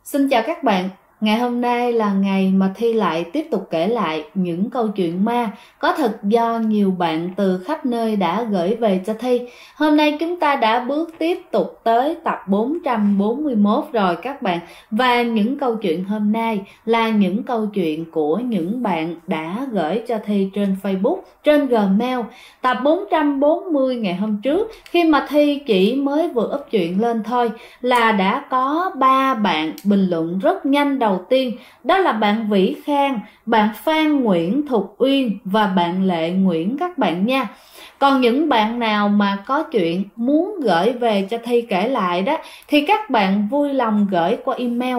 Xin chào các bạn, ngày hôm nay là ngày mà Thi lại tiếp tục kể lại những câu chuyện ma có thật do nhiều bạn từ khắp nơi đã gửi về cho Thi. Hôm nay chúng ta đã bước tiếp tục tới tập 441 rồi các bạn. Và những câu chuyện hôm nay là những câu chuyện của những bạn đã gửi cho Thi trên Facebook, trên Gmail. Tập 440 ngày hôm trước, khi mà Thi chỉ mới vừa up chuyện lên thôi, là đã có 3 bạn bình luận rất nhanh. Đầu tiên đó là bạn Vĩ Khang, bạn Phan Nguyễn Thục Uyên và bạn Lệ Nguyễn các bạn nha. Còn những bạn nào mà có chuyện muốn gửi về cho Thi kể lại đó thì các bạn vui lòng gửi qua email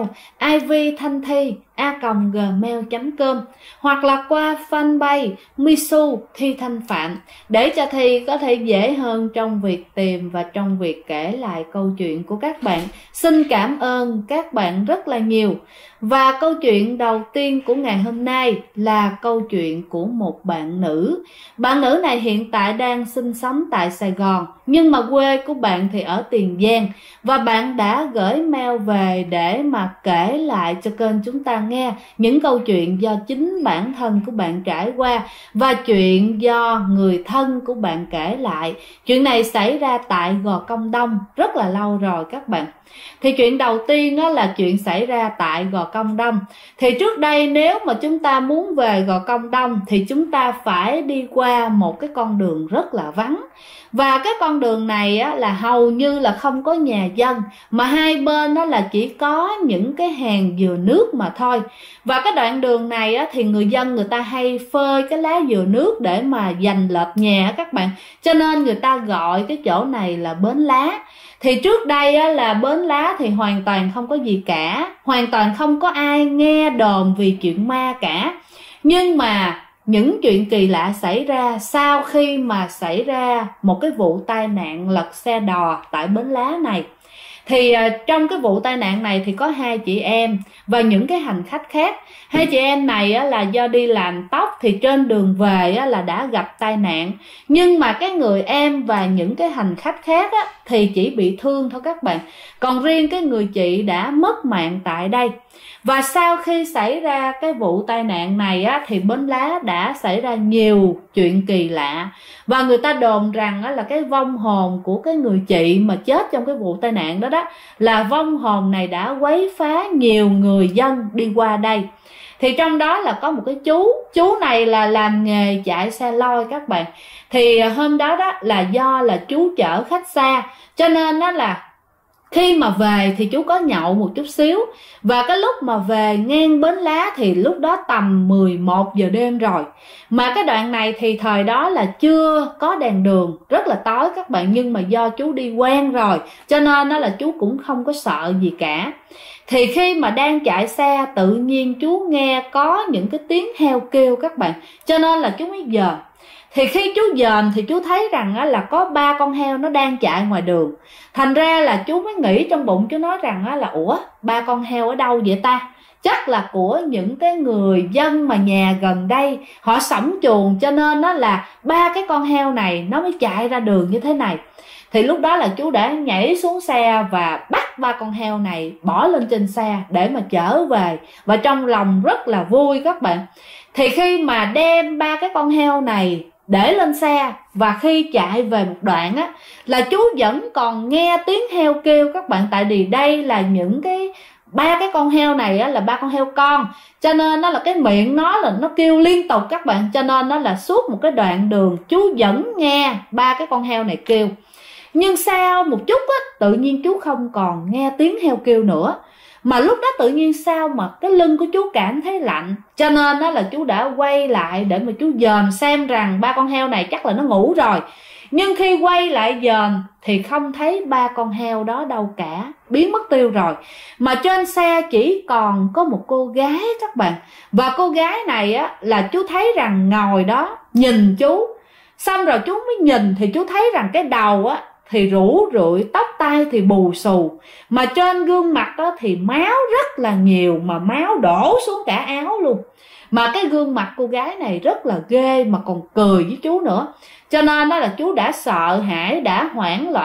ivthanthi@gmail.com hoặc là qua fanpage Misu Thi Thanh Phạm để cho Thi có thể dễ hơn trong việc tìm và trong việc kể lại câu chuyện của các bạn. Xin cảm ơn các bạn rất là nhiều. Và câu chuyện đầu tiên của ngày hôm nay là câu chuyện của một bạn nữ. Bạn nữ này hiện tại đang sinh sống tại Sài Gòn, nhưng mà quê của bạn thì ở Tiền Giang. Và bạn đã gửi mail về để mà kể lại cho kênh chúng ta nghe những câu chuyện do chính bản thân của bạn trải qua và chuyện do người thân của bạn kể lại. Chuyện này xảy ra tại Gò Công Đông rất là lâu rồi các bạn. Thì chuyện đầu tiên đó là chuyện xảy ra tại Gò Công Đông. Thì trước đây nếu mà chúng ta muốn về Gò Công Đông thì chúng ta phải đi qua một cái con đường rất là vắng. Và cái con đường này á, là hầu như là không có nhà dân, mà hai bên đó là chỉ có những cái hàng dừa nước mà thôi. Và cái đoạn đường này á, thì người dân người ta hay phơi cái lá dừa nước để mà dành lợp nhà các bạn. Cho nên người ta gọi cái chỗ này là bến lá. Thì trước đây á, là bến lá thì hoàn toàn không có gì cả, hoàn toàn không có ai nghe đồn vì chuyện ma cả. Nhưng mà những chuyện kỳ lạ xảy ra sau khi mà xảy ra một cái vụ tai nạn lật xe đò tại bến lá này. Thì trong cái vụ tai nạn này thì có 2 chị em và những cái hành khách khác. 2 chị em này á, là do đi làm tóc thì trên đường về á, là đã gặp tai nạn. Nhưng mà cái người em và những cái hành khách khác á, thì chỉ bị thương thôi các bạn. Còn riêng cái người chị đã mất mạng tại đây. Và sau khi xảy ra cái vụ tai nạn này á, thì bến lá đã xảy ra nhiều chuyện kỳ lạ. Và người ta đồn rằng á, là cái vong hồn của cái người chị mà chết trong cái vụ tai nạn đó là vong hồn này đã quấy phá nhiều người dân đi qua đây. Thì trong đó là có một cái chú này là làm nghề chạy xe lôi các bạn. Thì hôm đó là do là chú chở khách xa, cho nên đó là khi mà về thì chú có nhậu một chút xíu. Và cái lúc mà về ngang bến lá thì lúc đó tầm 11 giờ đêm rồi. Mà cái đoạn này thì thời đó là chưa có đèn đường, rất là tối các bạn. Nhưng mà do chú đi quen rồi cho nên đó là chú cũng không có sợ gì cả. Thì khi mà đang chạy xe tự nhiên chú nghe có những cái tiếng heo kêu các bạn, cho nên là chú mới dòm. Thì khi chú dòm thì chú thấy rằng là có 3 con heo nó đang chạy ngoài đường. Thành ra là chú mới nghĩ trong bụng, chú nói rằng là ủa 3 con heo ở đâu vậy ta? Chắc là của những cái người dân mà nhà gần đây họ sắm chuồng, cho nên đó là 3 cái con heo này nó mới chạy ra đường như thế này. Thì lúc đó là chú đã nhảy xuống xe và bắt 3 con heo này bỏ lên trên xe để mà chở về. Và trong lòng rất là vui các bạn. Thì khi mà đem 3 cái con heo này để lên xe và khi chạy về một đoạn á, là chú vẫn còn nghe tiếng heo kêu các bạn. Tại vì đây là những cái 3 cái con heo này á, là 3 con heo con, cho nên nó là cái miệng nó là nó kêu liên tục các bạn. Cho nên nó là suốt một cái đoạn đường chú vẫn nghe 3 cái con heo này kêu. Nhưng sau một chút á, tự nhiên chú không còn nghe tiếng heo kêu nữa. Mà lúc đó tự nhiên sao mà cái lưng của chú cảm thấy lạnh. Cho nên đó là chú đã quay lại để mà chú dòm xem rằng 3 con heo này chắc là nó ngủ rồi. Nhưng khi quay lại dòm thì không thấy 3 con heo đó đâu cả, biến mất tiêu rồi. Mà trên xe chỉ còn có một cô gái các bạn. Và cô gái này á, là chú thấy rằng ngồi đó nhìn chú. Xong rồi chú mới nhìn thì chú thấy rằng cái đầu á thì rũ rượi, tóc tai thì bù xù, mà trên gương mặt đó thì máu rất là nhiều, mà máu đổ xuống cả áo luôn. Mà cái gương mặt cô gái này rất là ghê, mà còn cười với chú nữa. Cho nên đó là chú đã sợ hãi, đã hoảng loạn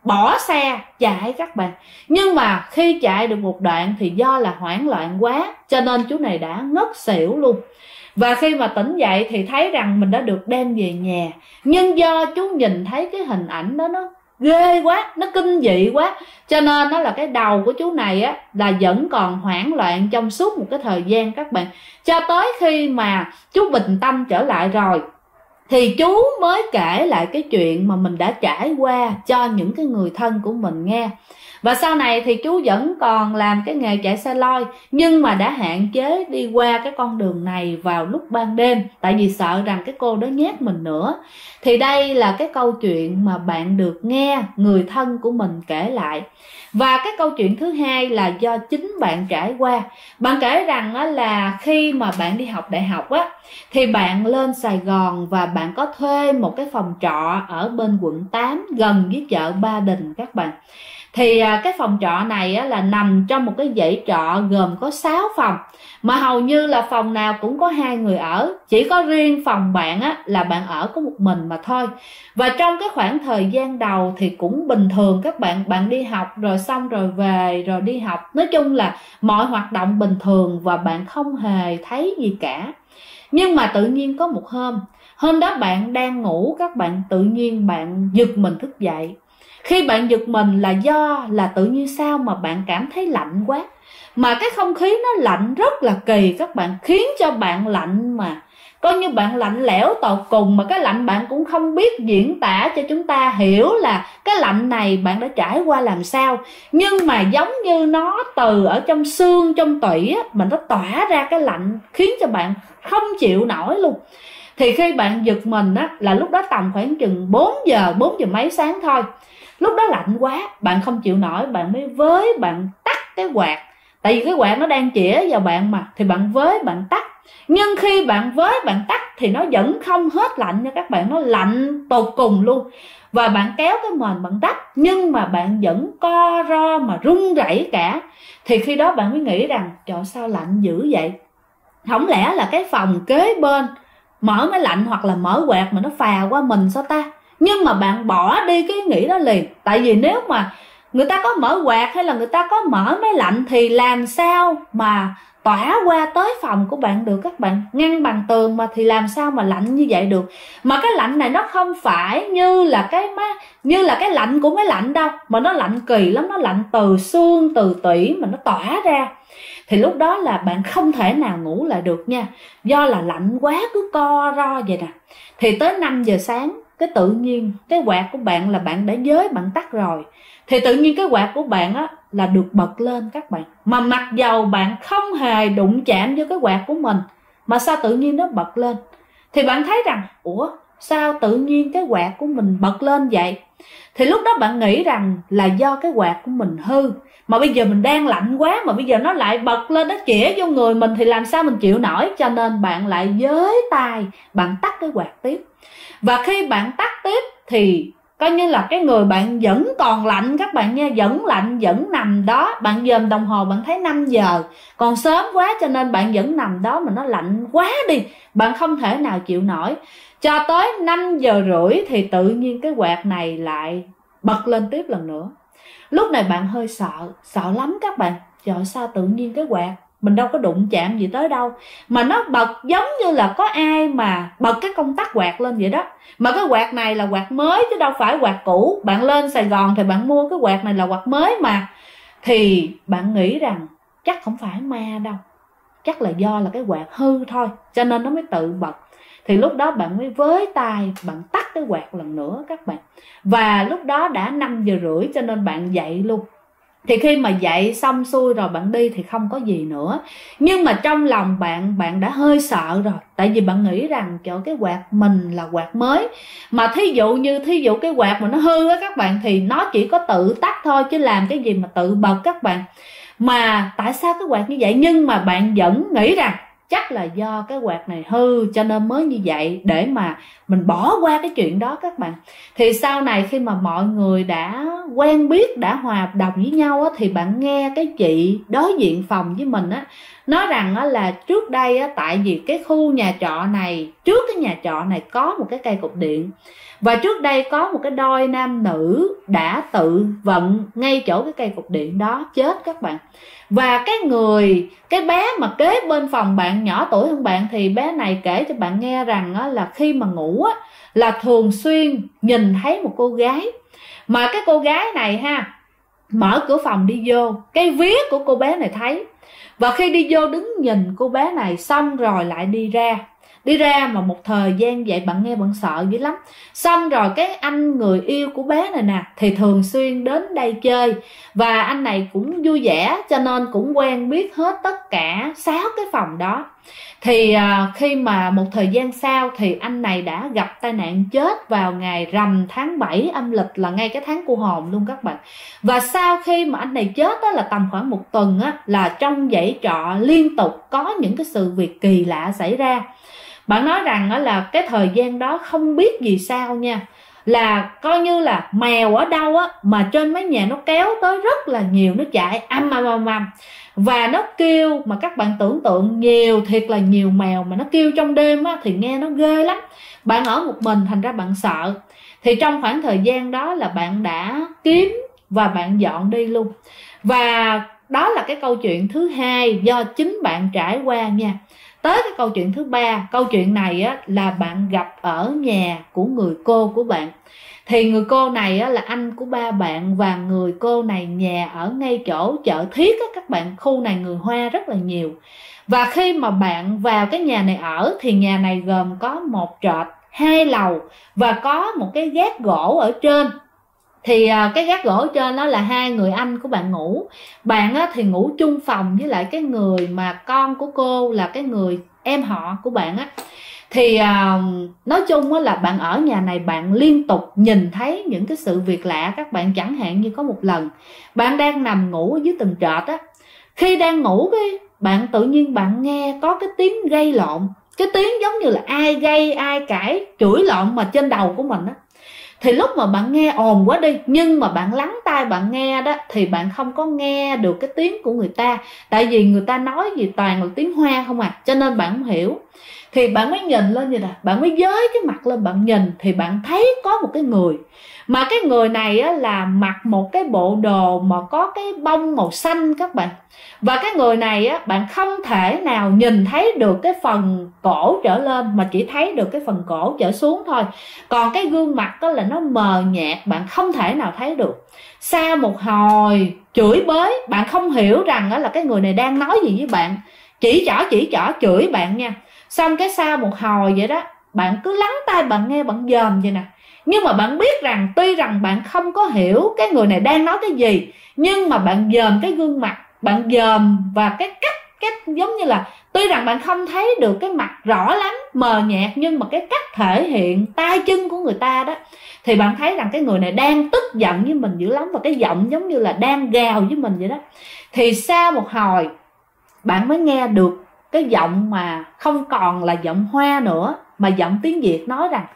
bỏ xe chạy các bạn. Nhưng mà khi chạy được một đoạn thì do là hoảng loạn quá cho nên chú này đã ngất xỉu luôn. Và khi mà tỉnh dậy thì thấy rằng mình đã được đem về nhà. Nhưng do chú nhìn thấy cái hình ảnh đó nó ghê quá, nó kinh dị quá, cho nên nó là cái đầu của chú này á là vẫn còn hoảng loạn trong suốt một cái thời gian các bạn. Cho tới khi mà chú bình tâm trở lại rồi thì chú mới kể lại cái chuyện mà mình đã trải qua cho những cái người thân của mình nghe. Và sau này thì chú vẫn còn làm cái nghề chạy xe lôi, nhưng mà đã hạn chế đi qua cái con đường này vào lúc ban đêm, tại vì sợ rằng cái cô đó nhát mình nữa. Thì đây là cái câu chuyện mà bạn được nghe người thân của mình kể lại. Và cái câu chuyện thứ hai là do chính bạn trải qua. Bạn kể rằng là khi mà bạn đi học đại học á, thì bạn lên Sài Gòn và bạn có thuê một cái phòng trọ ở bên quận 8 gần với chợ Ba Đình các bạn. Thì cái phòng trọ này á, là nằm trong một cái dãy trọ gồm có 6 phòng, mà hầu như là phòng nào cũng có 2 người ở. Chỉ có riêng phòng bạn á, là bạn ở có một mình mà thôi. Và trong cái khoảng thời gian đầu thì cũng bình thường các bạn. Bạn đi học rồi xong rồi về rồi đi học. Nói chung là mọi hoạt động bình thường và bạn không hề thấy gì cả. Nhưng mà tự nhiên có một hôm đó bạn đang ngủ các bạn, tự nhiên bạn giật mình thức dậy. Khi bạn giật mình là do là tự nhiên sao mà bạn cảm thấy lạnh quá. Mà cái không khí nó lạnh rất là kỳ các bạn, khiến cho bạn lạnh mà coi như bạn lạnh lẽo tột cùng. Mà cái lạnh bạn cũng không biết diễn tả cho chúng ta hiểu là cái lạnh này bạn đã trải qua làm sao. Nhưng mà giống như nó từ ở trong xương, trong tủy á, mà nó tỏa ra cái lạnh khiến cho bạn không chịu nổi luôn. Thì khi bạn giật mình á, là lúc đó tầm khoảng chừng 4 giờ mấy sáng thôi. Lúc đó lạnh quá, bạn không chịu nổi, bạn mới với bạn tắt cái quạt. Tại vì cái quạt nó đang chĩa vào bạn mà, thì bạn với bạn tắt. Nhưng khi bạn với bạn tắt thì nó vẫn không hết lạnh nha các bạn, nó lạnh tột cùng luôn. Và bạn kéo cái mền bạn đắp, nhưng mà bạn vẫn co ro mà run rẩy cả. Thì khi đó bạn mới nghĩ rằng trời sao lạnh dữ vậy, không lẽ là cái phòng kế bên mở máy lạnh hoặc là mở quạt mà nó phà qua mình sao ta. Nhưng mà bạn bỏ đi cái nghĩ đó liền. Tại vì nếu mà người ta có mở quạt hay là người ta có mở máy lạnh thì làm sao mà tỏa qua tới phòng của bạn được các bạn. Ngăn bằng tường mà thì làm sao mà lạnh như vậy được. Mà cái lạnh này nó không phải như là cái lạnh của máy lạnh đâu, mà nó lạnh kỳ lắm, nó lạnh từ xương từ tủy mà nó tỏa ra. Thì lúc đó là bạn không thể nào ngủ lại được nha, do là lạnh quá cứ co ro vậy nè. Thì tới 5 giờ sáng cái tự nhiên cái quạt của bạn là bạn đã giới bạn tắt rồi, thì tự nhiên cái quạt của bạn á là được bật lên các bạn. Mà mặc dầu bạn không hề đụng chạm vô cái quạt của mình mà sao tự nhiên nó bật lên. Thì bạn thấy rằng ủa sao tự nhiên cái quạt của mình bật lên vậy. Thì lúc đó bạn nghĩ rằng là do cái quạt của mình hư, mà bây giờ mình đang lạnh quá mà bây giờ nó lại bật lên, nó chĩa vô người mình thì làm sao mình chịu nổi. Cho nên bạn lại với tay bạn tắt cái quạt tiếp. Và khi bạn tắt tiếp thì coi như là cái người bạn vẫn còn lạnh các bạn nha, vẫn lạnh, vẫn nằm đó. Bạn dòm đồng hồ bạn thấy 5 giờ, còn sớm quá cho nên bạn vẫn nằm đó mà nó lạnh quá đi, bạn không thể nào chịu nổi. Cho tới 5 giờ rưỡi thì tự nhiên cái quạt này lại bật lên tiếp lần nữa. Lúc này bạn hơi sợ lắm các bạn. Trời sao tự nhiên cái quạt mình đâu có đụng chạm gì tới đâu mà nó bật giống như là có ai mà bật cái công tắc quạt lên vậy đó. Mà cái quạt này là quạt mới chứ đâu phải quạt cũ. Bạn lên Sài Gòn thì bạn mua cái quạt này là quạt mới mà. Thì bạn nghĩ rằng chắc không phải ma đâu, chắc là do là cái quạt hư thôi cho nên nó mới tự bật. Thì lúc đó bạn mới với tay bạn tắt cái quạt lần nữa các bạn. Và lúc đó đã 5 giờ rưỡi cho nên bạn dậy luôn. Thì khi mà dậy xong xuôi rồi bạn đi thì không có gì nữa. Nhưng mà trong lòng bạn đã hơi sợ rồi. Tại vì bạn nghĩ rằng trời cái quạt mình là quạt mới. Mà thí dụ cái quạt mà nó hư á các bạn, thì nó chỉ có tự tắt thôi chứ làm cái gì mà tự bật các bạn. Mà tại sao cái quạt như vậy? Nhưng mà bạn vẫn nghĩ rằng chắc là do cái quạt này hư cho nên mới như vậy, để mà mình bỏ qua cái chuyện đó các bạn. Thì sau này khi mà mọi người đã quen biết, đã hòa đồng với nhau á, thì bạn nghe cái chị đối diện phòng với mình á, nói rằng là trước đây tại vì cái khu nhà trọ này, trước cái nhà trọ này có một cái cây cột điện, và trước đây có một cái đôi nam nữ đã tự vận ngay chỗ cái cây cột điện đó chết các bạn. Và cái bé mà kế bên phòng bạn, nhỏ tuổi hơn bạn, thì bé này kể cho bạn nghe rằng là khi mà ngủ là thường xuyên nhìn thấy một cô gái, mà cái cô gái này mở cửa phòng đi vô, cái vía của cô bé này thấy, và khi đi vô đứng nhìn cô bé này xong rồi lại đi ra mà một thời gian vậy bạn nghe bạn sợ dữ lắm. Xong rồi cái anh người yêu của bé này nè thì thường xuyên đến đây chơi, và anh này cũng vui vẻ cho nên cũng quen biết hết tất cả 6 cái phòng đó. Thì khi mà một thời gian sau thì anh này đã gặp tai nạn chết vào ngày rằm tháng 7 âm lịch, là ngay cái tháng cô hồn luôn các bạn. Và sau khi mà anh này chết là tầm khoảng 1 tuần là trong dãy trọ liên tục có những cái sự việc kỳ lạ xảy ra. Bạn nói rằng là cái thời gian đó không biết vì sao nha, là coi như là mèo ở đâu mà trên mái nhà nó kéo tới rất là nhiều, nó chạy âm và nó kêu, mà các bạn tưởng tượng nhiều thiệt là nhiều mèo mà nó kêu trong đêm thì nghe nó ghê lắm. Bạn ở một mình thành ra bạn sợ. Thì trong khoảng thời gian đó là bạn đã kiếm và bạn dọn đi luôn. Và đó là cái câu chuyện thứ hai do chính bạn trải qua nha. Tới cái câu chuyện thứ ba, câu chuyện này là bạn gặp ở nhà của người cô của bạn. Thì người cô này là anh của ba bạn, và người cô này nhà ở ngay chỗ chợ Thiết các bạn. Khu này người Hoa rất là nhiều. Và khi mà bạn vào cái nhà này ở thì nhà này gồm có 1 trệt 2 lầu và có một cái gác gỗ ở trên. Thì cái gác gỗ trên đó là 2 người anh của bạn ngủ. Bạn thì ngủ chung phòng với lại cái người mà con của cô, là cái người em họ của bạn Thì nói chung là bạn ở nhà này bạn liên tục nhìn thấy những cái sự việc lạ các bạn. Chẳng hạn như có một lần bạn đang nằm ngủ dưới tầng trệt khi đang ngủ bạn tự nhiên bạn nghe có cái tiếng gây lộn, cái tiếng giống như là ai gây ai cãi chửi lộn mà trên đầu của mình Thì lúc mà bạn nghe ồn quá đi, nhưng mà bạn lắng tai bạn nghe đó, thì bạn không có nghe được cái tiếng của người ta. Tại vì người ta nói gì toàn là tiếng Hoa không cho nên bạn không hiểu. Thì bạn mới nhìn lên vậy nè, bạn mới giới cái mặt lên bạn nhìn, thì bạn thấy có một cái người. Mà cái người này là mặc một cái bộ đồ mà có cái bông màu xanh các bạn. Và cái người này bạn không thể nào nhìn thấy được cái phần cổ trở lên, mà chỉ thấy được cái phần cổ trở xuống thôi. Còn cái gương mặt là nó mờ nhạt, bạn không thể nào thấy được. Sau một hồi chửi bới, bạn không hiểu rằng là cái người này đang nói gì với bạn, chỉ trỏ chửi bạn nha. Xong cái sau một hồi vậy đó, bạn cứ lắng tai bạn nghe, bạn dòm vậy nè. Nhưng mà bạn biết rằng tuy rằng bạn không có hiểu cái người này đang nói cái gì, nhưng mà bạn dòm cái gương mặt, bạn dòm và cái cách giống như là tuy rằng bạn không thấy được cái mặt rõ lắm, mờ nhạt, nhưng mà cái cách thể hiện tay chân của người ta đó, thì bạn thấy rằng cái người này đang tức giận với mình dữ lắm, và cái giọng giống như là đang gào với mình vậy đó. Thì sau một hồi bạn mới nghe được cái giọng mà không còn là giọng Hoa nữa, mà giọng tiếng Việt nói rằng: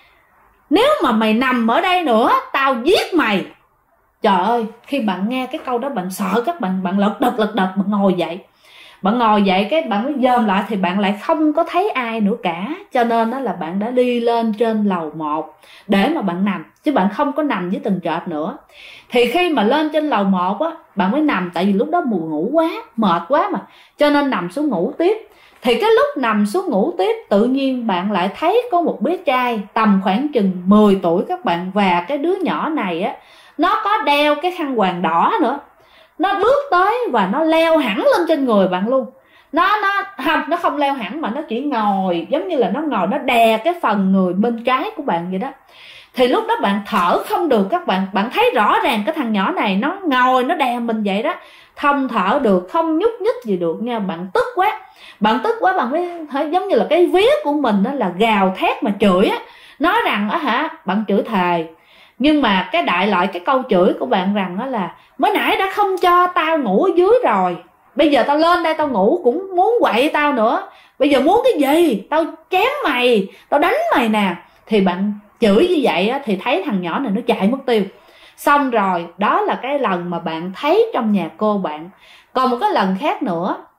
nếu mà mày nằm ở đây nữa tao giết mày. Trời ơi, khi bạn nghe cái câu đó bạn sợ các bạn, bạn lật đật bạn ngồi dậy. Bạn ngồi dậy cái bạn mới dòm lại thì bạn lại không có thấy ai nữa cả. Cho nên đó là bạn đã đi lên trên lầu 1 để mà bạn nằm, chứ bạn không có nằm dưới tầng trệt nữa. Thì khi mà lên trên lầu 1 bạn mới nằm, tại vì lúc đó buồn ngủ quá, mệt quá mà, cho nên nằm xuống ngủ tiếp. Thì cái lúc nằm xuống ngủ tiếp, tự nhiên bạn lại thấy có một bé trai tầm khoảng chừng 10 tuổi các bạn. Và cái đứa nhỏ này nó có đeo cái khăn quàng đỏ nữa. Nó bước tới và nó leo hẳn lên trên người bạn luôn. Nó không leo hẳn mà nó chỉ ngồi, giống như là nó ngồi, nó đè cái phần người bên trái của bạn vậy đó. Thì lúc đó bạn thở không được các bạn. Bạn thấy rõ ràng cái thằng nhỏ này nó ngồi, nó đè mình vậy đó, không thở được, không nhúc nhích gì được nha. Bạn tức quá, bạn mới thấy giống như là cái vía của mình đó là gào thét mà chửi nói rằng bạn chửi thề. Nhưng mà cái đại loại cái câu chửi của bạn rằng đó là: mới nãy đã không cho tao ngủ ở dưới rồi, bây giờ tao lên đây tao ngủ cũng muốn quậy tao nữa, bây giờ muốn cái gì? Tao chém mày, tao đánh mày nè. Thì bạn chửi như vậy thì thấy thằng nhỏ này nó chạy mất tiêu. Xong rồi, đó là cái lần mà bạn thấy trong nhà cô bạn. Còn một cái lần khác nữa,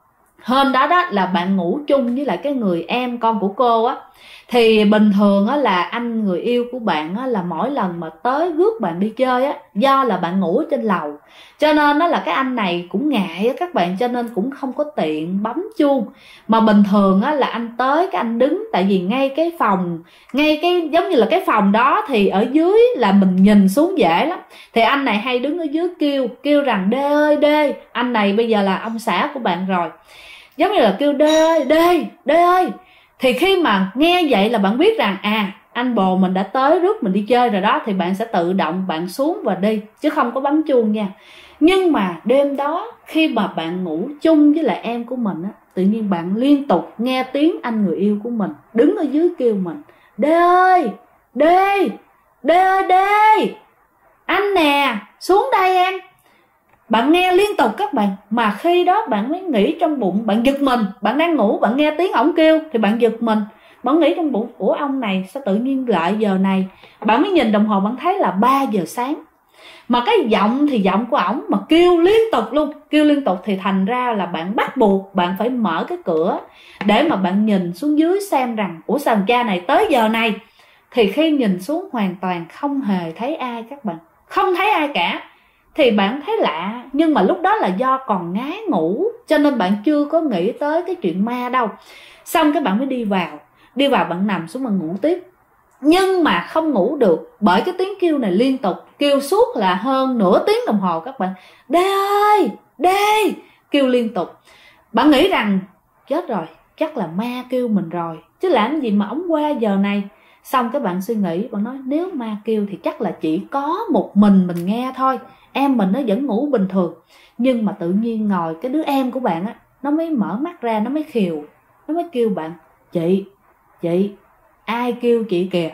hôm đó đó là bạn ngủ chung với lại cái người em con của cô á, thì bình thường á là anh người yêu của bạn á là mỗi lần mà tới rước bạn đi chơi á, do là bạn ngủ ở trên lầu cho nên đó là cái anh này cũng ngại á các bạn, cho nên cũng không có tiện bấm chuông. Mà bình thường á là anh tới cái anh đứng, tại vì ngay cái phòng, ngay cái giống như là cái phòng đó thì ở dưới là mình nhìn xuống dễ lắm, thì anh này hay đứng ở dưới kêu rằng Đê ơi Đê. Anh này bây giờ là ông xã của bạn rồi, giống như là kêu Đê ơi Đê ơi. Thì khi mà nghe vậy là bạn biết rằng anh bồ mình đã tới rước mình đi chơi rồi đó, thì bạn sẽ tự động bạn xuống và đi, chứ không có bấm chuông nha. Nhưng mà đêm đó khi mà bạn ngủ chung với lại em của mình á, tự nhiên bạn liên tục nghe tiếng anh người yêu của mình đứng ở dưới kêu mình Đê ơi Đê, Đê ơi Đê, anh nè, xuống đây em. Bạn nghe liên tục các bạn, mà khi đó bạn mới nghĩ trong bụng, bạn giật mình, bạn đang ngủ bạn nghe tiếng ổng kêu thì bạn giật mình, bạn nghĩ trong bụng ủa ông này sao tự nhiên lại giờ này. Bạn mới nhìn đồng hồ bạn thấy là 3 giờ sáng, mà cái giọng thì giọng của ổng mà kêu liên tục luôn, kêu liên tục, thì thành ra là bạn bắt buộc bạn phải mở cái cửa để mà bạn nhìn xuống dưới xem rằng ủa sao cha này tới giờ này. Thì khi nhìn xuống hoàn toàn không hề thấy ai các bạn, không thấy ai cả. Thì bạn thấy lạ, nhưng mà lúc đó là do còn ngái ngủ cho nên bạn chưa có nghĩ tới cái chuyện ma đâu. Xong cái bạn mới đi vào bạn nằm xuống bạn ngủ tiếp. Nhưng mà không ngủ được, bởi cái tiếng kêu này liên tục, kêu suốt là hơn nửa tiếng đồng hồ các bạn. Đê ơi Đê, kêu liên tục. Bạn nghĩ rằng chết rồi, chắc là ma kêu mình rồi, chứ làm gì mà ổng qua giờ này. Xong các bạn suy nghĩ, bạn nói nếu ma kêu thì chắc là chỉ có một mình nghe thôi, em mình nó vẫn ngủ bình thường. Nhưng mà tự nhiên ngồi cái đứa em của bạn á, nó mới mở mắt ra, nó mới khều, nó mới kêu bạn chị ai kêu chị kìa.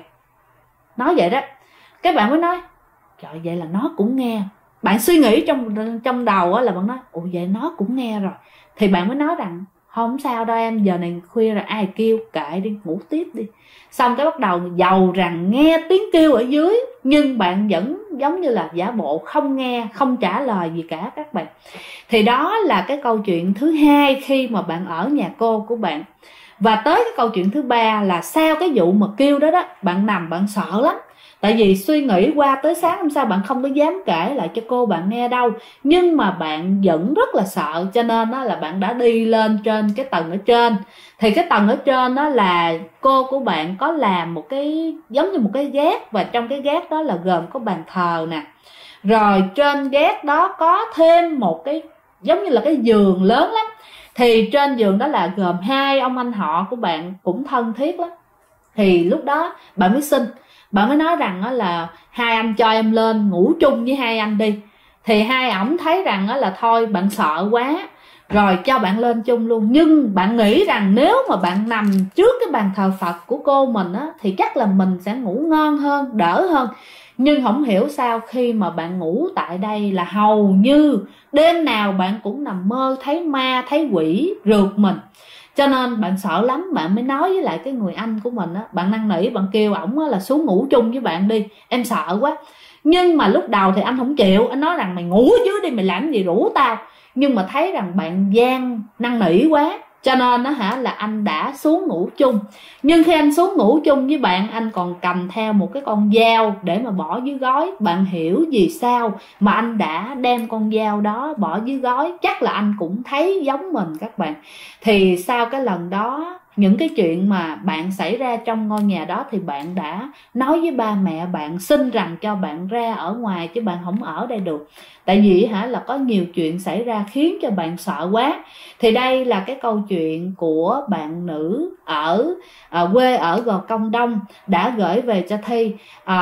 Nói vậy đó. Các bạn mới nói trời, vậy là nó cũng nghe. Bạn suy nghĩ trong đầu á là bạn nói ủa vậy nó cũng nghe rồi. Thì bạn mới nói rằng không sao đâu em, giờ này khuya rồi ai kêu kệ đi, ngủ tiếp đi. Xong cái bắt đầu giàu rằng nghe tiếng kêu ở dưới, nhưng bạn vẫn giống như là giả bộ không nghe, không trả lời gì cả các bạn. Thì đó là cái câu chuyện thứ hai khi mà bạn ở nhà cô của bạn. Và tới cái câu chuyện thứ ba là sau cái vụ mà kêu đó đó, bạn nằm bạn sợ lắm. Tại vì suy nghĩ qua tới sáng hôm sau bạn không có dám kể lại cho cô bạn nghe đâu. Nhưng mà bạn vẫn rất là sợ, cho nên đó là bạn đã đi lên trên cái tầng ở trên. Thì cái tầng ở trên đó là cô của bạn có làm một cái giống như một cái gác, và trong cái gác đó là gồm có bàn thờ nè. Rồi trên gác đó có thêm một cái giống như là cái giường lớn lắm. Thì trên giường đó là gồm hai ông anh họ của bạn cũng thân thiết lắm. Thì lúc đó bạn mới xin, bạn mới nói rằng là hai anh cho em lên ngủ chung với hai anh đi. Thì hai ổng thấy rằng là thôi bạn sợ quá rồi cho bạn lên chung luôn. Nhưng bạn nghĩ rằng nếu mà bạn nằm trước cái bàn thờ Phật của cô mình á, thì chắc là mình sẽ ngủ ngon hơn, đỡ hơn. Nhưng không hiểu sao khi mà bạn ngủ tại đây là hầu như đêm nào bạn cũng nằm mơ thấy ma, thấy quỷ rượt mình. Cho nên bạn sợ lắm, bạn mới nói với lại cái người anh của mình á, bạn năn nỉ, bạn kêu ổng là xuống ngủ chung với bạn đi, em sợ quá. Nhưng mà lúc đầu thì anh không chịu, anh nói rằng mày ngủ ở dưới đi, mày làm gì rủ tao. Nhưng mà thấy rằng bạn gian năn nỉ quá, cho nên là anh đã xuống ngủ chung. Nhưng khi anh xuống ngủ chung với bạn, anh còn cầm theo một cái con dao để mà bỏ dưới gối. Bạn hiểu vì sao mà anh đã đem con dao đó bỏ dưới gối? Chắc là anh cũng thấy giống mình các bạn. Thì sau cái lần đó, những cái chuyện mà bạn xảy ra trong ngôi nhà đó, thì bạn đã nói với ba mẹ bạn xin rằng cho bạn ra ở ngoài, chứ bạn không ở đây được. Tại vì là có nhiều chuyện xảy ra khiến cho bạn sợ quá. Thì đây là cái câu chuyện của bạn nữ ở quê ở Gò Công Đông đã gửi về cho Thi.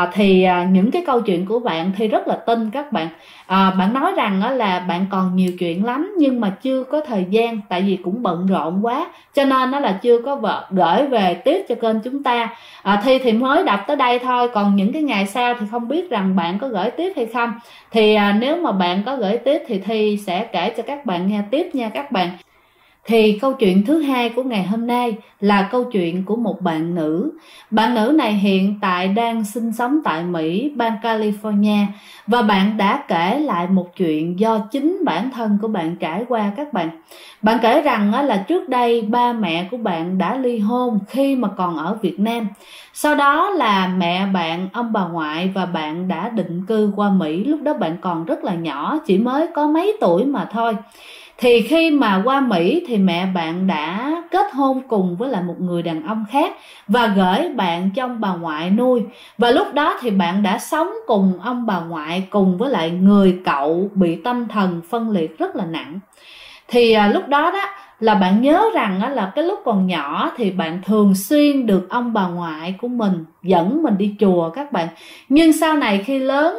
Những cái câu chuyện của bạn Thi rất là tin các bạn. Bạn nói rằng là bạn còn nhiều chuyện lắm nhưng mà chưa có thời gian, tại vì cũng bận rộn quá, cho nên là chưa có gửi về tiếp cho kênh chúng ta. Thi thì mới đọc tới đây thôi, còn những cái ngày sau thì không biết rằng bạn có gửi tiếp hay không. Thì nếu mà bạn có gửi tiếp thì Thi sẽ kể cho các bạn nghe tiếp nha các bạn. Thì câu chuyện thứ hai của ngày hôm nay là câu chuyện của một bạn nữ. Bạn nữ này hiện tại đang sinh sống tại Mỹ, bang California, và bạn đã kể lại một chuyện do chính bản thân của bạn trải qua các bạn. Bạn kể rằng là trước đây ba mẹ của bạn đã ly hôn khi mà còn ở Việt Nam. Sau đó là mẹ bạn, ông bà ngoại và bạn đã định cư qua Mỹ. Lúc đó bạn còn rất là nhỏ, chỉ mới có mấy tuổi mà thôi. Thì khi mà qua Mỹ thì mẹ bạn đã kết hôn cùng với lại một người đàn ông khác và gửi bạn cho ông bà ngoại nuôi. Và lúc đó thì bạn đã sống cùng ông bà ngoại cùng với lại người cậu bị tâm thần phân liệt rất là nặng. Thì lúc đó là bạn nhớ rằng là cái lúc còn nhỏ thì bạn thường xuyên được ông bà ngoại của mình dẫn mình đi chùa các bạn. Nhưng sau này khi lớn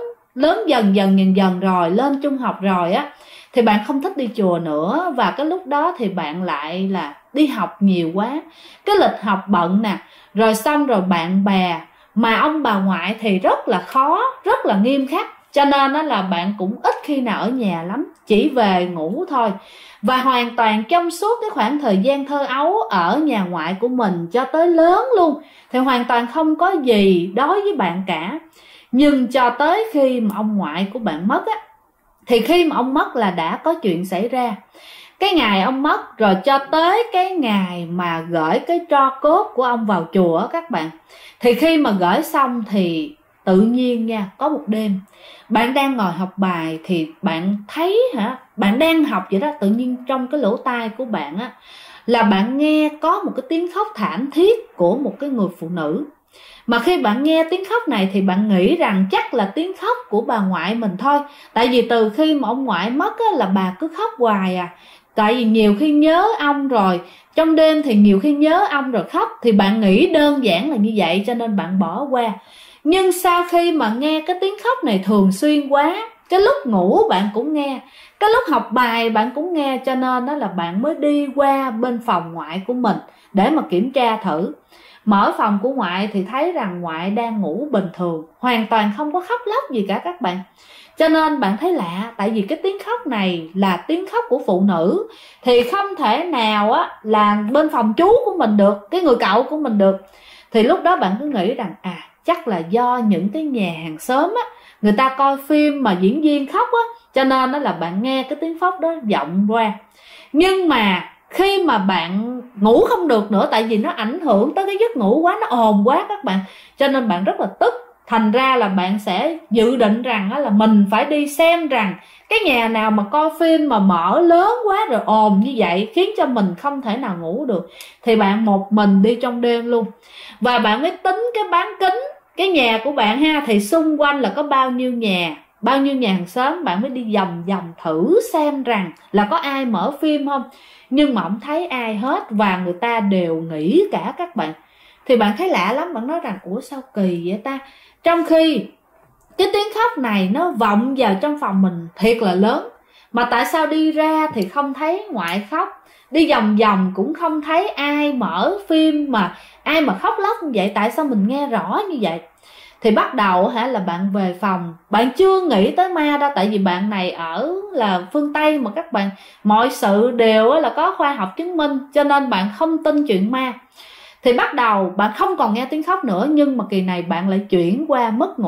dần rồi, lên trung học rồi thì bạn không thích đi chùa nữa. Và cái lúc đó thì bạn lại là đi học nhiều quá, cái lịch học bận nè, rồi xong rồi bạn bè, mà ông bà ngoại thì rất là khó, rất là nghiêm khắc, cho nên là bạn cũng ít khi nào ở nhà lắm, chỉ về ngủ thôi. Và hoàn toàn trong suốt cái khoảng thời gian thơ ấu ở nhà ngoại của mình cho tới lớn luôn thì hoàn toàn không có gì đối với bạn cả. Nhưng cho tới khi mà ông ngoại của bạn mất thì khi mà ông mất là đã có chuyện xảy ra. Cái ngày ông mất rồi cho tới cái ngày mà gửi cái tro cốt của ông vào chùa các bạn, thì khi mà gửi xong thì tự nhiên nha, có một đêm bạn đang ngồi học bài thì bạn thấy bạn đang học vậy đó, tự nhiên trong cái lỗ tai của bạn là bạn nghe có một cái tiếng khóc thảm thiết của một cái người phụ nữ. Mà khi bạn nghe tiếng khóc này thì bạn nghĩ rằng chắc là tiếng khóc của bà ngoại mình thôi. Tại vì từ khi mà ông ngoại mất là bà cứ khóc hoài Tại vì nhiều khi nhớ ông rồi, trong đêm thì nhiều khi nhớ ông rồi khóc, thì bạn nghĩ đơn giản là như vậy cho nên bạn bỏ qua. Nhưng sau khi mà nghe cái tiếng khóc này thường xuyên quá, cái lúc ngủ bạn cũng nghe, cái lúc học bài bạn cũng nghe, cho nên đó là bạn mới đi qua bên phòng ngoại của mình để mà kiểm tra thử. Mở phòng của ngoại thì thấy rằng ngoại đang ngủ bình thường, hoàn toàn không có khóc lóc gì cả các bạn. Cho nên bạn thấy lạ, tại vì cái tiếng khóc này là tiếng khóc của phụ nữ, thì không thể nào là bên phòng chú của mình được, cái người cậu của mình được. Thì lúc đó bạn cứ nghĩ rằng chắc là do những cái nhà hàng xóm người ta coi phim mà diễn viên khóc cho nên là bạn nghe cái tiếng khóc đó vọng qua. Nhưng mà khi mà bạn ngủ không được nữa, tại vì nó ảnh hưởng tới cái giấc ngủ quá, nó ồn quá các bạn, cho nên bạn rất là tức. Thành ra là bạn sẽ dự định rằng là mình phải đi xem rằng cái nhà nào mà coi phim mà mở lớn quá rồi ồn như vậy khiến cho mình không thể nào ngủ được, thì bạn một mình đi trong đêm luôn. Và bạn mới tính cái bán kính cái nhà của bạn thì xung quanh là có bao nhiêu nhà hàng xóm, bạn mới đi vòng vòng thử xem rằng là có ai mở phim không. Nhưng mà không thấy ai hết, và người ta đều nghỉ cả các bạn. Thì bạn thấy lạ lắm, bạn nói rằng ủa sao kỳ vậy ta, trong khi cái tiếng khóc này nó vọng vào trong phòng mình thiệt là lớn, mà tại sao đi ra thì không thấy ngoại khóc, đi vòng vòng cũng không thấy ai mở phim, mà ai mà khóc lóc như vậy, tại sao mình nghe rõ như vậy. Thì bắt đầu là bạn về phòng, bạn chưa nghĩ tới ma đâu, tại vì bạn này ở là phương Tây mà các bạn, mọi sự đều là có khoa học chứng minh, cho nên bạn không tin chuyện ma. Thì bắt đầu bạn không còn nghe tiếng khóc nữa, nhưng mà kỳ này bạn lại chuyển qua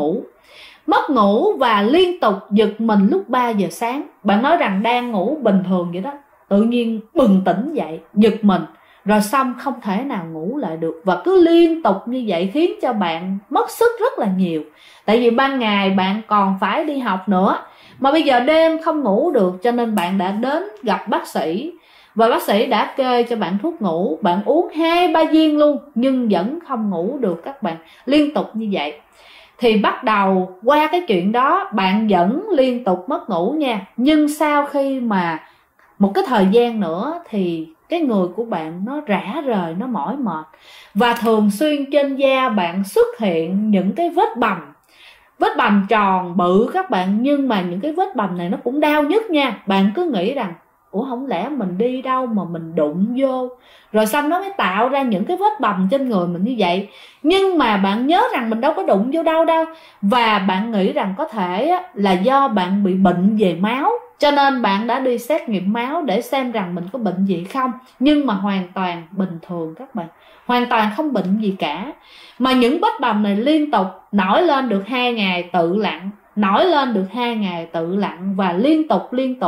mất ngủ và liên tục giật mình lúc 3 giờ sáng. Bạn nói rằng đang ngủ bình thường vậy đó, tự nhiên bừng tỉnh dậy, giật mình, rồi xong không thể nào ngủ lại được, và cứ liên tục như vậy khiến cho bạn mất sức rất là nhiều. Tại vì ban ngày bạn còn phải đi học nữa, mà bây giờ đêm không ngủ được, cho nên bạn đã đến gặp bác sĩ, và bác sĩ đã kê cho bạn thuốc ngủ. Bạn uống 2-3 viên luôn nhưng vẫn không ngủ được các bạn, liên tục như vậy. Thì bắt đầu qua cái chuyện đó bạn vẫn liên tục mất ngủ nha. Nhưng sau khi mà một cái thời gian nữa thì cái người của bạn nó rã rời, nó mỏi mệt, và thường xuyên trên da bạn xuất hiện những cái vết bầm tròn bự các bạn. Nhưng mà những cái vết bầm này nó cũng đau nhức nha. Bạn cứ nghĩ rằng ủa không lẽ mình đi đâu mà mình đụng vô, rồi xong nó mới tạo ra những cái vết bầm trên người mình như vậy. Nhưng mà bạn nhớ rằng mình đâu có đụng vô đâu. Và bạn nghĩ rằng có thể là do bạn bị bệnh về máu, cho nên bạn đã đi xét nghiệm máu để xem rằng mình có bệnh gì không, nhưng mà hoàn toàn bình thường các bạn, hoàn toàn không bệnh gì cả. Mà những vết bầm này liên tục nổi lên được 2 ngày tự lặn, nổi lên được 2 ngày tự lặn, và liên tục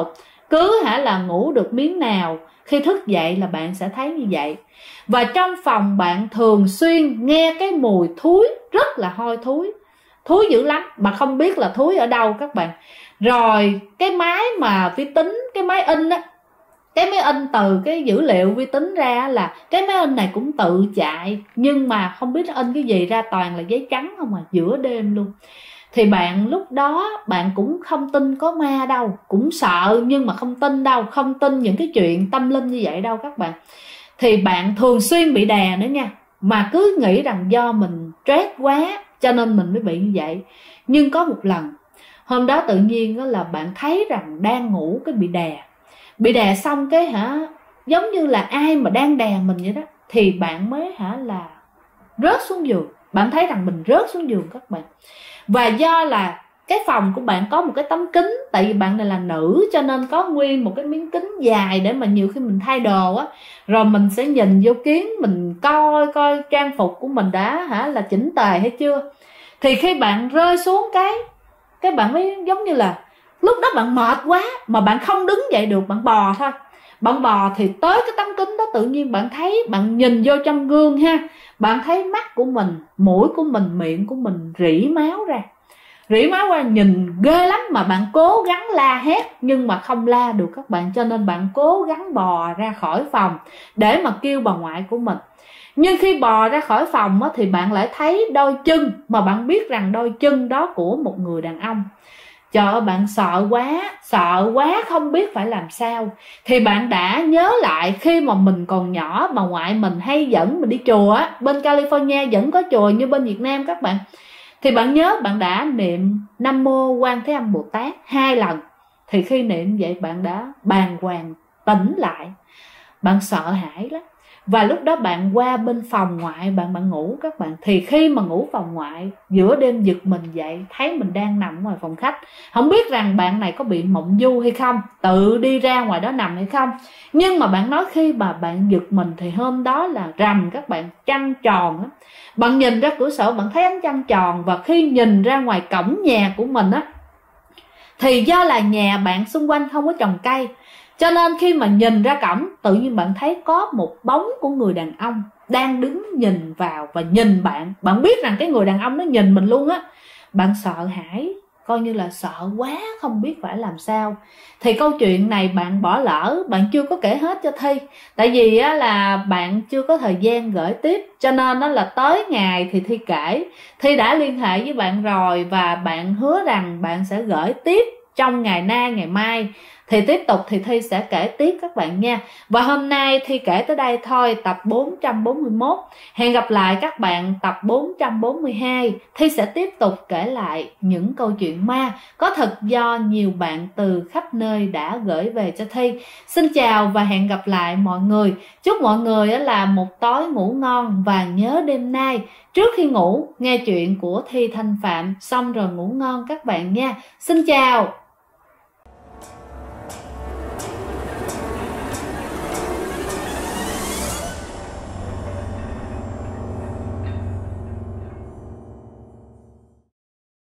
cứ là ngủ được miếng nào, khi thức dậy là bạn sẽ thấy như vậy. Và trong phòng bạn thường xuyên nghe cái mùi thúi, rất là hôi thúi dữ lắm, mà không biết là thúi ở đâu các bạn. Rồi cái máy mà vi tính, cái máy in á, cái máy in từ cái dữ liệu vi tính ra là cái máy in này cũng tự chạy, nhưng mà không biết nó in cái gì ra, toàn là giấy trắng không à, giữa đêm luôn. Thì bạn lúc đó bạn cũng không tin có ma đâu, cũng sợ nhưng mà không tin đâu, không tin những cái chuyện tâm linh như vậy đâu các bạn. Thì bạn thường xuyên bị đè nữa nha, mà cứ nghĩ rằng do mình stress quá cho nên mình mới bị như vậy. Nhưng có một lần, hôm đó tự nhiên đó là bạn thấy rằng đang ngủ cái bị đè xong cái giống như là ai mà đang đè mình vậy đó, thì bạn mới là rớt xuống giường. Bạn thấy rằng mình rớt xuống giường các bạn. Và do là cái phòng của bạn có một cái tấm kính, tại vì bạn này là nữ cho nên có nguyên một cái miếng kính dài để mà nhiều khi mình thay đồ á, rồi mình sẽ nhìn vô kiến, mình coi trang phục của mình đã là chỉnh tề hay chưa. Thì khi bạn rơi xuống cái bạn mới giống như là lúc đó bạn mệt quá mà bạn không đứng dậy được, bạn bò thôi. Bạn bò thì tới cái tấm kính đó tự nhiên bạn thấy, bạn nhìn vô trong gương ha, bạn thấy mắt của mình, mũi của mình, miệng của mình rỉ máu ra, nhìn ghê lắm. Mà bạn cố gắng la hét nhưng mà không la được các bạn, cho nên bạn cố gắng bò ra khỏi phòng để mà kêu bà ngoại của mình. Nhưng khi bò ra khỏi phòng á, thì bạn lại thấy đôi chân, mà bạn biết rằng đôi chân đó của một người đàn ông. Trời ơi, bạn sợ quá không biết phải làm sao. Thì bạn đã nhớ lại khi mà mình còn nhỏ, bà ngoại mình hay dẫn mình đi chùa á, bên California vẫn có chùa như bên Việt Nam các bạn. Thì bạn nhớ bạn đã niệm Nam Mô Quan Thế Âm Bồ Tát 2 lần. Thì khi niệm vậy bạn đã bàng hoàng tỉnh lại. Bạn sợ hãi lắm. Và lúc đó bạn qua bên phòng ngoại, bạn ngủ các bạn. Thì khi mà ngủ phòng ngoại, giữa đêm giật mình dậy, thấy mình đang nằm ngoài phòng khách. Không biết rằng bạn này có bị mộng du hay không, tự đi ra ngoài đó nằm hay không. Nhưng mà bạn nói khi mà bạn giật mình thì hôm đó là rằm các bạn, trăng tròn á. Bạn nhìn ra cửa sổ bạn thấy ánh trăng tròn. Và khi nhìn ra ngoài cổng nhà của mình á, thì do là nhà bạn xung quanh không có trồng cây, cho nên khi mà nhìn ra cổng, tự nhiên bạn thấy có một bóng của người đàn ông đang đứng nhìn vào và nhìn bạn. Bạn biết rằng cái người đàn ông nó nhìn mình luôn á. Bạn sợ hãi, coi như là sợ quá không biết phải làm sao. Thì câu chuyện này bạn bỏ lỡ, bạn chưa có kể hết cho Thi. Tại vì á, là bạn chưa có thời gian gửi tiếp, cho nên đó là tới ngày thì Thi kể. Thi đã liên hệ với bạn rồi và bạn hứa rằng bạn sẽ gửi tiếp trong ngày nay, ngày mai. Thì tiếp tục thì Thi sẽ kể tiếp các bạn nha. Và hôm nay Thi kể tới đây thôi, tập 441. Hẹn gặp lại các bạn tập 442. Thi sẽ tiếp tục kể lại những câu chuyện ma có thật do nhiều bạn từ khắp nơi đã gửi về cho Thi. Xin chào và hẹn gặp lại mọi người. Chúc mọi người là một tối ngủ ngon. Và nhớ đêm nay trước khi ngủ nghe chuyện của Thi Thanh Phạm xong rồi ngủ ngon các bạn nha. Xin chào.